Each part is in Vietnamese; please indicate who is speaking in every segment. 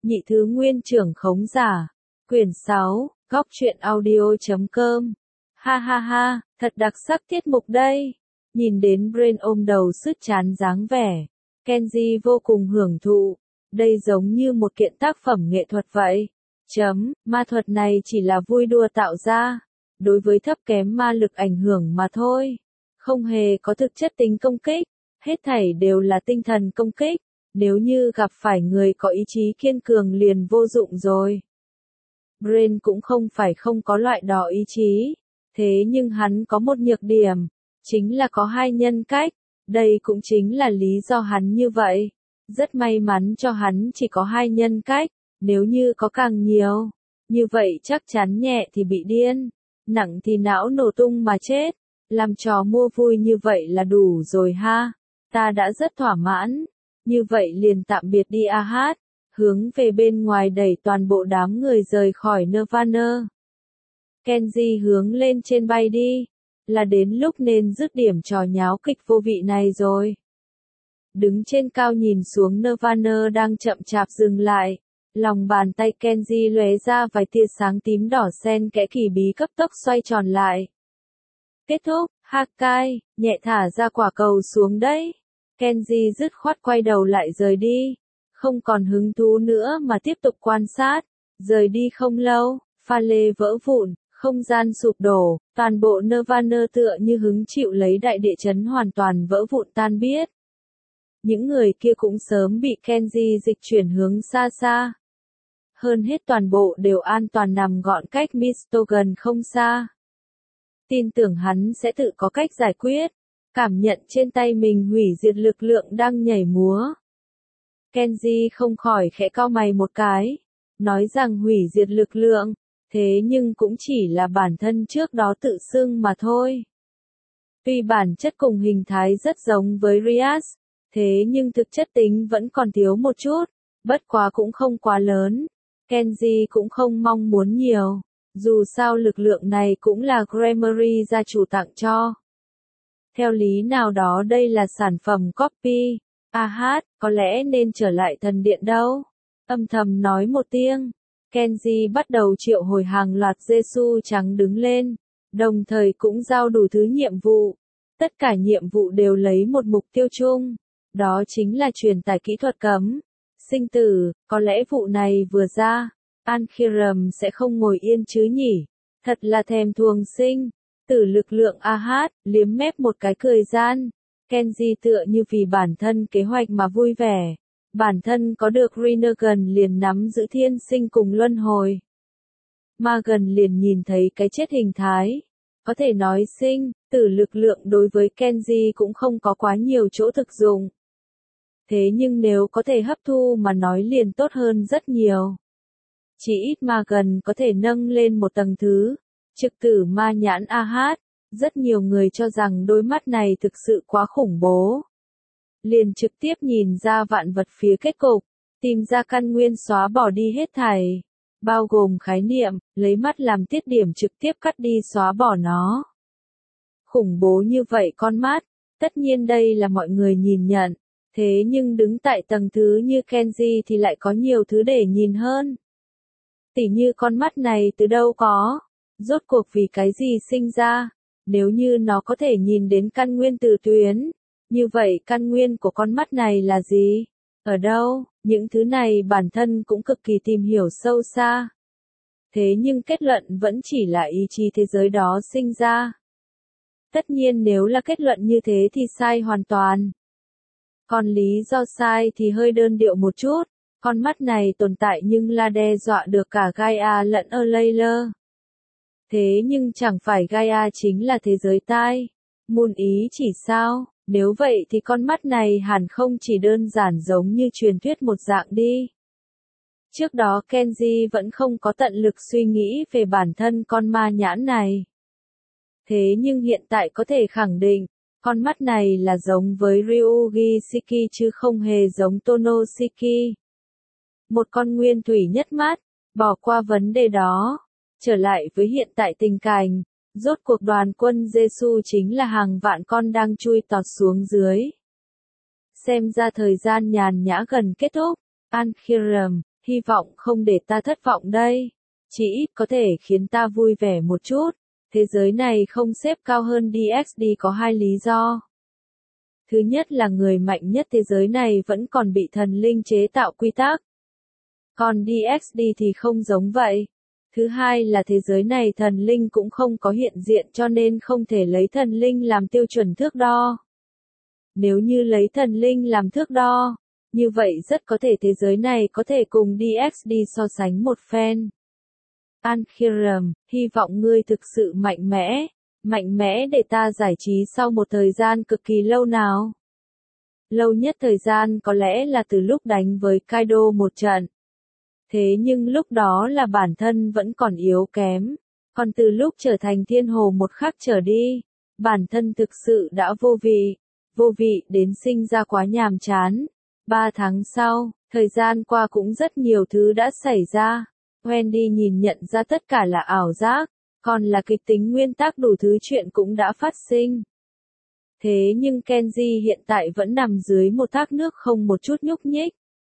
Speaker 1: Nhị thứ nguyên trưởng khống giả. Quyển 6, góc truyện audio.com. Ha ha ha, thật đặc sắc tiết mục đây. Nhìn đến Brain ôm đầu sứt chán dáng vẻ. Kenji vô cùng hưởng thụ. Đây giống như một kiện tác phẩm nghệ thuật vậy. Ma thuật này chỉ là vui đùa tạo ra. Đối với thấp kém ma lực ảnh hưởng mà thôi. Không hề có thực chất tính công kích. Hết thảy đều là tinh thần công kích. Nếu như gặp phải người có ý chí kiên cường liền vô dụng rồi. Brain cũng không phải không có loại đó ý chí. Thế nhưng hắn có một nhược điểm. Chính là có hai nhân cách. Đây cũng chính là lý do hắn như vậy. Rất may mắn cho hắn chỉ có hai nhân cách. Nếu như có càng nhiều. Như vậy chắc chắn nhẹ thì bị điên. Nặng thì não nổ tung mà chết. Làm trò mua vui như vậy là đủ rồi ha. Ta đã rất thỏa mãn. Như vậy liền tạm biệt đi a hát. Hướng về bên ngoài đẩy toàn bộ đám người rời khỏi Nirvana. Kenji hướng lên trên bay đi. Là đến lúc nên dứt điểm trò nháo kịch vô vị này rồi. Đứng trên cao nhìn xuống Nirvana đang chậm chạp dừng lại. Lòng bàn tay Kenji lóe ra vài tia sáng tím đỏ xen kẽ kỳ bí cấp tốc xoay tròn lại. Kết thúc, Hakai, nhẹ thả ra quả cầu xuống đấy. Kenji dứt khoát quay đầu lại rời đi. Không còn hứng thú nữa mà tiếp tục quan sát. Rời đi không lâu, pha lê vỡ vụn, không gian sụp đổ, toàn bộ Nirvana tựa như hứng chịu lấy đại địa chấn hoàn toàn vỡ vụn tan biết. Những người kia cũng sớm bị Kenji dịch chuyển hướng xa xa. Hơn hết toàn bộ đều an toàn nằm gọn cách Mistogan không xa. Tin tưởng hắn sẽ tự có cách giải quyết. Cảm nhận trên tay mình hủy diệt lực lượng đang nhảy múa. Kenji không khỏi khẽ cau mày một cái. Nói rằng hủy diệt lực lượng. Thế nhưng cũng chỉ là bản thân trước đó tự xưng mà thôi. Tuy bản chất cùng hình thái rất giống với Rias. Thế nhưng thực chất tính vẫn còn thiếu một chút. Bất quá cũng không quá lớn. Kenji cũng không mong muốn nhiều. Dù sao lực lượng này cũng là Gremory gia chủ tặng cho. Theo lý nào đó đây là sản phẩm copy. A hát, có lẽ nên trở lại thần điện đâu. Âm thầm nói một tiếng. Kenji bắt đầu triệu hồi hàng loạt Giêsu trắng đứng lên. Đồng thời cũng giao đủ thứ nhiệm vụ. Tất cả nhiệm vụ đều lấy một mục tiêu chung. Đó chính là truyền tải kỹ thuật cấm. Sinh tử, có lẽ vụ này vừa ra. Ankhiram sẽ không ngồi yên chứ nhỉ. Thật là thèm thuồng sinh. Tử lực lượng a hát, liếm mép một cái cười gian. Kenji tựa như vì bản thân kế hoạch mà vui vẻ. Bản thân có được Rinnegan liền nắm giữ thiên sinh cùng luân hồi. Magan liền nhìn thấy cái chết hình thái. Có thể nói sinh, tử lực lượng đối với Kenji cũng không có quá nhiều chỗ thực dụng. Thế nhưng nếu có thể hấp thu mà nói liền tốt hơn rất nhiều. Chỉ ít Magan có thể nâng lên một tầng thứ. Trực tử ma nhãn a hát. Rất nhiều người cho rằng đôi mắt này thực sự quá khủng bố. Liền trực tiếp nhìn ra vạn vật phía kết cục. Tìm ra căn nguyên xóa bỏ đi hết thảy. Bao gồm khái niệm, lấy mắt làm tiết điểm trực tiếp cắt đi xóa bỏ nó. Khủng bố như vậy con mắt. Tất nhiên đây là mọi người nhìn nhận. Thế nhưng đứng tại tầng thứ như Kenji thì lại có nhiều thứ để nhìn hơn. Tỉ như con mắt này từ đâu có. Rốt cuộc vì cái gì sinh ra. Nếu như nó có thể nhìn đến căn nguyên từ tuyến. Như vậy căn nguyên của con mắt này là gì? Ở đâu? Những thứ này bản thân cũng cực kỳ tìm hiểu sâu xa. Thế nhưng kết luận vẫn chỉ là ý chí thế giới đó sinh ra. Tất nhiên nếu là kết luận như thế thì sai hoàn toàn. Còn lý do sai thì hơi đơn điệu một chút. Con mắt này tồn tại nhưng là đe dọa được cả Gaia lẫn Alayla. Thế nhưng chẳng phải Gaia chính là thế giới tai. Môn ý chỉ sao? Nếu vậy thì con mắt này hẳn không chỉ đơn giản giống như truyền thuyết một dạng đi. Trước đó Kenji vẫn không có tận lực suy nghĩ về bản thân con ma nhãn này. Thế nhưng hiện tại có thể khẳng định, con mắt này là giống với Ryugi Shiki chứ không hề giống Tonoshiki. Một con nguyên thủy nhất mắt, bỏ qua vấn đề đó. Trở lại với hiện tại tình cảnh, rốt cuộc đoàn quân Giêsu chính là hàng vạn con đang chui tọt xuống dưới. Xem ra thời gian nhàn nhã gần kết thúc, Ankhiram, Hy vọng không để ta thất vọng đây. Chỉ ít có thể khiến ta vui vẻ một chút. Thế giới này không xếp cao hơn DXD có hai lý do. Thứ nhất là người mạnh nhất thế giới này vẫn còn bị thần linh chế tạo quy tắc. Còn DXD thì không giống vậy. Thứ hai là thế giới này thần linh cũng không có hiện diện cho nên không thể lấy thần linh làm tiêu chuẩn thước đo. Nếu như lấy thần linh làm thước đo, như vậy rất có thể thế giới này có thể cùng DXD so sánh một phen. An-Khiram, hy vọng ngươi thực sự mạnh mẽ để ta giải trí sau một thời gian cực kỳ lâu nào. Lâu nhất thời gian có lẽ là từ lúc đánh với Kaido một trận. Thế nhưng lúc đó là bản thân vẫn còn yếu kém, còn từ lúc trở thành thiên hồ một khắc trở đi, bản thân thực sự đã vô vị đến sinh ra quá nhàm chán. 3 tháng sau, thời gian qua cũng rất nhiều thứ đã xảy ra. Wendy nhìn nhận ra tất cả là ảo giác, còn là kịch tính nguyên tắc đủ thứ chuyện cũng đã phát sinh. Thế nhưng Kenji hiện tại vẫn nằm dưới một thác nước không một chút nhúc nhích.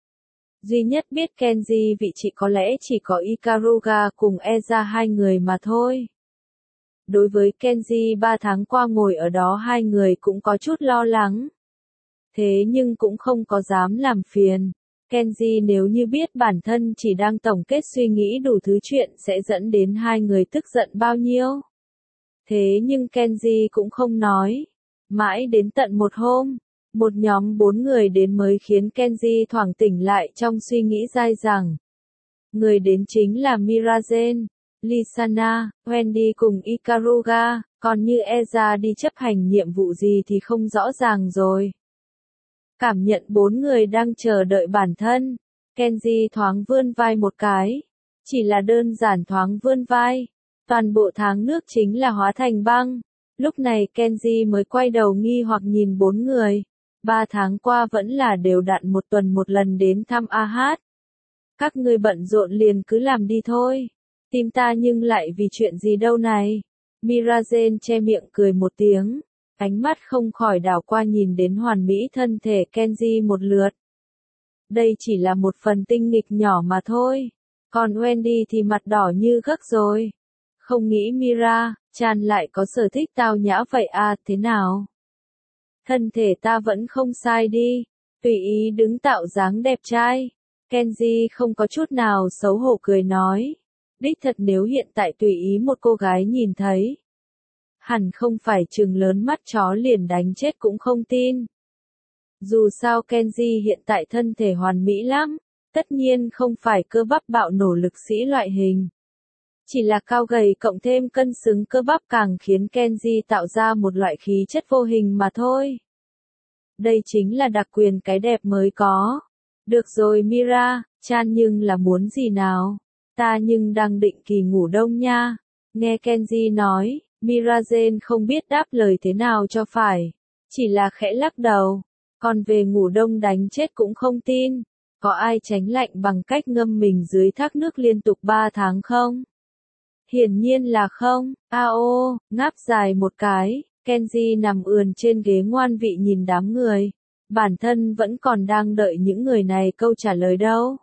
Speaker 1: Duy nhất biết Kenji vị trí có lẽ chỉ có Ikaruga cùng Eza hai người mà thôi. Đối với Kenji 3 tháng qua ngồi ở đó hai người cũng có chút lo lắng. Thế nhưng cũng không có dám làm phiền. Kenji nếu như biết bản thân chỉ đang tổng kết suy nghĩ đủ thứ chuyện sẽ dẫn đến hai người tức giận bao nhiêu. Thế nhưng Kenji cũng không nói. Mãi đến tận một hôm, một nhóm 4 người đến mới khiến Kenji thoảng tỉnh lại trong suy nghĩ dai dẳng. Người đến chính là Mirazen, Lisana, Wendy cùng Ikaruga, còn như Eza đi chấp hành nhiệm vụ gì thì không rõ ràng rồi. Cảm nhận 4 người đang chờ đợi bản thân, Kenji thoáng vươn vai một cái. Chỉ là đơn giản thoáng vươn vai. Toàn bộ tháng nước chính là hóa thành băng. Lúc này Kenji mới quay đầu nghi hoặc nhìn 4 người. 3 tháng qua vẫn là đều đặn một tuần một lần đến thăm AH. Các ngươi bận rộn liền cứ làm đi thôi. Tìm ta nhưng lại vì chuyện gì đâu này. Mirazen che miệng cười một tiếng. Ánh mắt không khỏi đảo qua nhìn đến hoàn mỹ thân thể Kenji một lượt. Đây chỉ là một phần tinh nghịch nhỏ mà thôi. Còn Wendy thì mặt đỏ như gấc rồi. Không nghĩ Mira-chan lại có sở thích tao nhã vậy à, thế nào? Thân thể ta vẫn không sai đi. Tùy ý đứng tạo dáng đẹp trai. Kenji không có chút nào xấu hổ cười nói. Đích thật nếu hiện tại tùy ý một cô gái nhìn thấy. Hẳn không phải trừng lớn mắt chó liền đánh chết cũng không tin. Dù sao Kenji hiện tại thân thể hoàn mỹ lắm, tất nhiên không phải cơ bắp bạo nổ lực sĩ loại hình. Chỉ là cao gầy cộng thêm cân xứng cơ bắp càng khiến Kenji tạo ra một loại khí chất vô hình mà thôi. Đây chính là đặc quyền cái đẹp mới có. Được rồi Mira-chan nhưng là muốn gì nào? Ta nhưng đang định kỳ ngủ đông nha. Nghe Kenji nói, Mirazen không biết đáp lời thế nào cho phải. Chỉ là khẽ lắc đầu. Còn về ngủ đông đánh chết cũng không tin. Có ai tránh lạnh bằng cách ngâm mình dưới thác nước liên tục 3 tháng không? Hiển nhiên là không. Ao, ngáp dài một cái, Kenji nằm ườn trên ghế ngoan vị nhìn đám người. Bản thân vẫn còn đang đợi những người này câu trả lời đâu.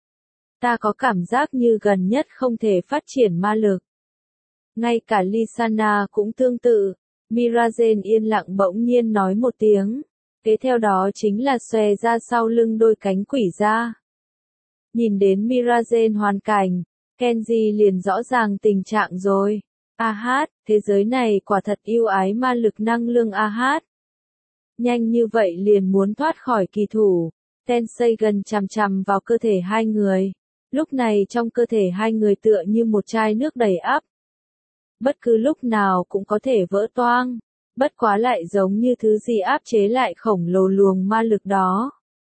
Speaker 1: Ta có cảm giác như gần nhất không thể phát triển ma lực. Ngay cả Lisana cũng tương tự. Mirazen yên lặng bỗng nhiên nói một tiếng. Kế theo đó chính là xòe ra sau lưng đôi cánh quỷ ra. Nhìn đến Mirazen hoàn cảnh, Kenji liền rõ ràng tình trạng rồi. AH, thế giới này quả thật yêu ái ma lực năng lượng AH. Nhanh như vậy liền muốn thoát khỏi kỳ thủ. Tensei gần chằm chằm vào cơ thể hai người. Lúc này trong cơ thể hai người tựa như một chai nước đầy ắp. Bất cứ lúc nào cũng có thể vỡ toang. Bất quá lại giống như thứ gì áp chế lại khổng lồ luồng ma lực đó.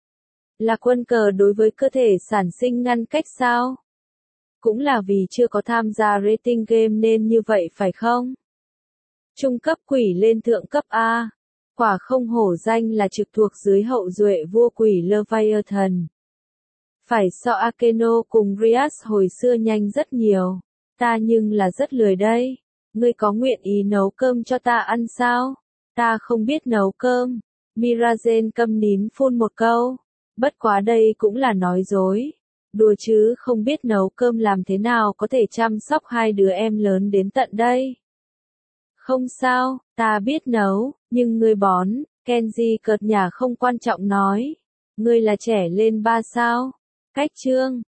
Speaker 1: Là quân cờ đối với cơ thể sản sinh ngăn cách sao? Cũng là vì chưa có tham gia rating game nên như vậy phải không? Trung cấp quỷ lên thượng cấp A. Quả không hổ danh là trực thuộc dưới hậu duệ vua quỷ Leviathan. Phải so Akeno cùng Rias hồi xưa nhanh rất nhiều. Ta nhưng là rất lười đây. Ngươi có nguyện ý nấu cơm cho ta ăn sao? Ta không biết nấu cơm. Mirazen câm nín phun một câu. Bất quá đây cũng là nói dối. Đùa chứ không biết nấu cơm làm thế nào có thể chăm sóc hai đứa em lớn đến tận đây. Không sao, ta biết nấu, nhưng ngươi bón, Kenji cợt nhả không quan trọng nói. Ngươi là trẻ lên 3 sao? Cách chương